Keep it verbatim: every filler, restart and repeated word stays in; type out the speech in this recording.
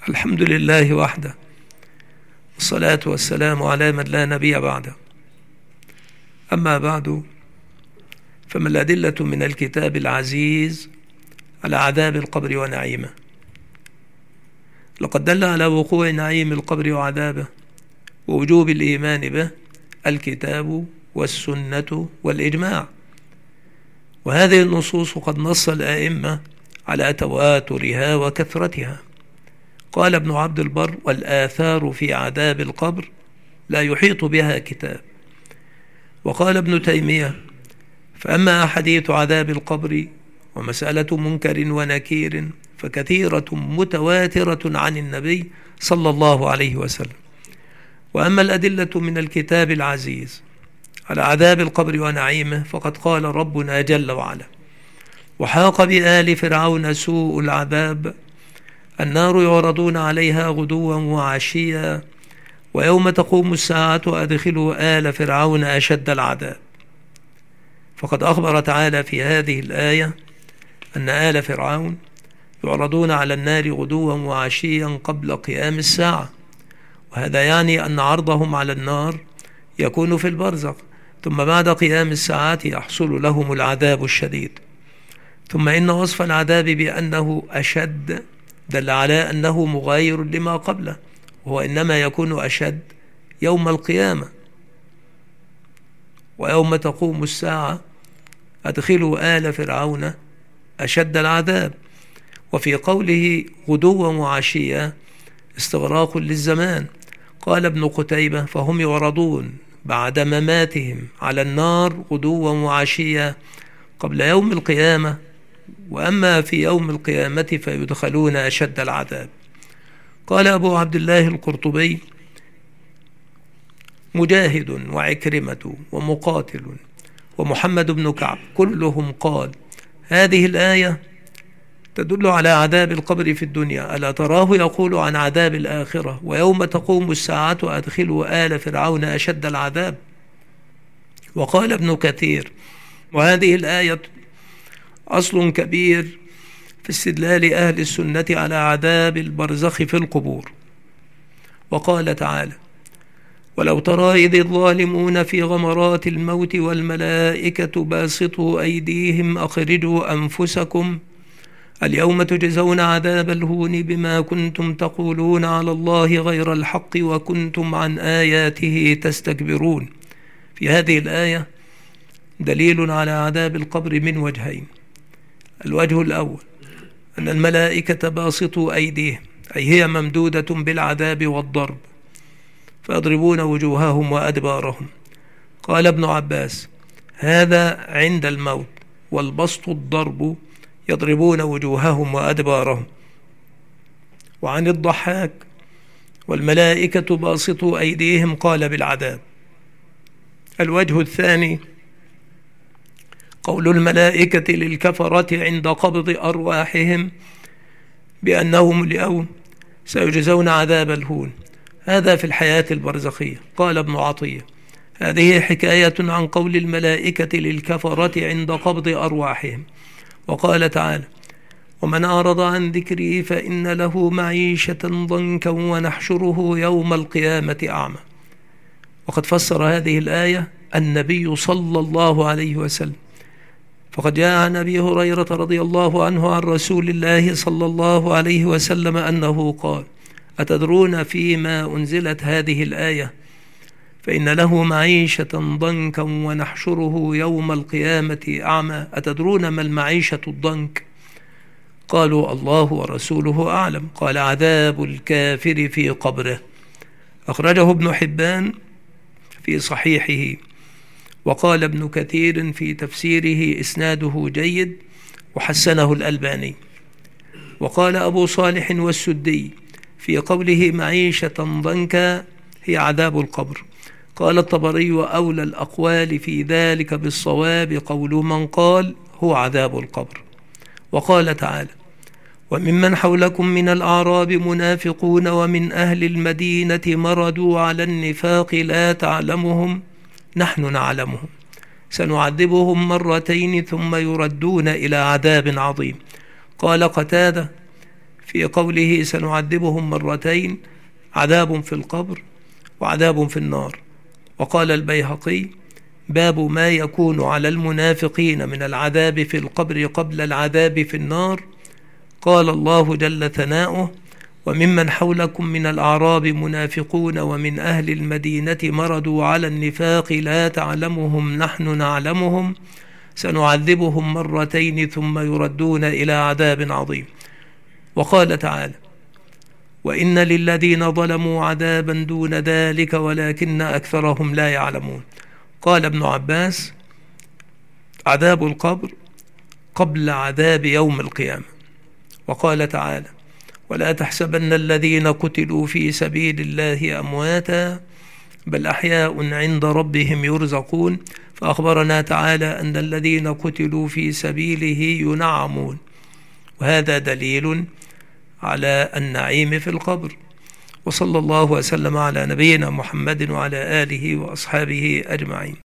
الحمد لله وحده، والصلاة والسلام على من لا نبي بعده. أما بعد، فما الأدلة من الكتاب العزيز على عذاب القبر ونعيمه؟ لقد دل على وقوع نعيم القبر وعذابه ووجوب الإيمان به الكتاب والسنة والإجماع، وهذه النصوص قد نص الآئمة على تواترها وكثرتها. قال ابن عبد البر: والآثار في عذاب القبر لا يحيط بها كتاب. وقال ابن تيمية: فأما أحاديث عذاب القبر ومسألة منكر ونكير فكثيرة متواترة عن النبي صلى الله عليه وسلم. وأما الأدلة من الكتاب العزيز على عذاب القبر ونعيمه فقد قال ربنا جل وعلا: وحاق بآل فرعون سوء العذاب النار يعرضون عليها غدوا وعشيا ويوم تقوم الساعة أدخلوا آل فرعون أشد العذاب. فقد أخبر تعالى في هذه الآية أن آل فرعون يعرضون على النار غدوا وعشيا قبل قيام الساعة، وهذا يعني أن عرضهم على النار يكون في البرزخ، ثم بعد قيام الساعة يحصل لهم العذاب الشديد. ثم إن وصف العذاب بأنه أشد دل على أنه مغاير لما قبله، وهو إنما يكون أشد يوم القيامة. ويوم تقوم الساعة أدخلوا آل فرعون أشد العذاب. وفي قوله غدوا وعشيا استغراق للزمان. قال ابن قتيبة: فهم يعرضون بعد مماتهم على النار غدوا وعشيا قبل يوم القيامة، وأما في يوم القيامة فيدخلون أشد العذاب. قال أبو عبد الله القرطبي: مجاهد وعكرمة ومقاتل ومحمد بن كعب كلهم قال: هذه الآية تدل على عذاب القبر في الدنيا، ألا تراه يقول عن عذاب الآخرة: ويوم تقوم الساعة أدخلوا آل فرعون أشد العذاب. وقال ابن كثير: وهذه الآية أصل كبير في استدلال أهل السنة على عذاب البرزخ في القبور. وقال تعالى: ولو ترى إذ الظالمون في غمرات الموت والملائكة باسطوا أيديهم أخرجوا أنفسكم اليوم تجزون عذاب الهون بما كنتم تقولون على الله غير الحق وكنتم عن آياته تستكبرون. في هذه الآية دليل على عذاب القبر من وجهين. الوجه الأول أن الملائكة باسطوا أيديهم، أي هي ممدودة بالعذاب والضرب، فيضربون وجوههم وأدبارهم. قال ابن عباس: هذا عند الموت، والبسط الضرب، يضربون وجوههم وأدبارهم. وعن الضحاك: والملائكة باسطوا أيديهم، قال بالعذاب. الوجه الثاني قول الملائكة للكفرة عند قبض أرواحهم بأنهم اليوم سيجزون عذاب الهون، هذا في الحياة البرزخية. قال ابن عطية: هذه حكاية عن قول الملائكة للكفرة عند قبض أرواحهم. وقال تعالى: ومن أعرض عن ذكري فإن له معيشة ضنكا ونحشره يوم القيامة أعمى. وقد فسر هذه الآية النبي صلى الله عليه وسلم، فقد جاء عن أبي هريرة رضي الله عنه عن رسول الله صلى الله عليه وسلم أنه قال: أتدرون فيما أنزلت هذه الآية؟ فإن له معيشة ضنكا ونحشره يوم القيامة أعمى. أتدرون ما المعيشة الضنك؟ قالوا: الله ورسوله أعلم. قال: عذاب الكافر في قبره. أخرجه ابن حبان في صحيحه. وقال ابن كثير في تفسيره: إسناده جيد، وحسنه الألباني. وقال أبو صالح والسدي في قوله معيشة ضنكا هي عذاب القبر. قال الطبري: أولى الأقوال في ذلك بالصواب قول من قال هو عذاب القبر. وقال تعالى: وممن حولكم من الأعراب منافقون ومن أهل المدينة مردوا على النفاق لا تعلمهم نحن نعلمهم سنعذبهم مرتين ثم يردون إلى عذاب عظيم. قال قتادة في قوله سنعذبهم مرتين، عذاب في القبر وعذاب في النار. وقال البيهقي: باب ما يكون على المنافقين من العذاب في القبر قبل العذاب في النار. قال الله جل ثناؤه: وممن حولكم من الأعراب منافقون ومن أهل المدينة مردوا على النفاق لا تعلمهم نحن نعلمهم سنعذبهم مرتين ثم يردون إلى عذاب عظيم. وقال تعالى: وإن للذين ظلموا عذابا دون ذلك ولكن أكثرهم لا يعلمون. قال ابن عباس: عذاب القبر قبل عذاب يوم القيامة. وقال تعالى: ولا تحسبن الذين قتلوا في سبيل الله أمواتا بل أحياء عند ربهم يرزقون. فأخبرنا تعالى أن الذين قتلوا في سبيله ينعمون، وهذا دليل على النعيم في القبر. وصلى الله وسلم على نبينا محمد وعلى آله وأصحابه أجمعين.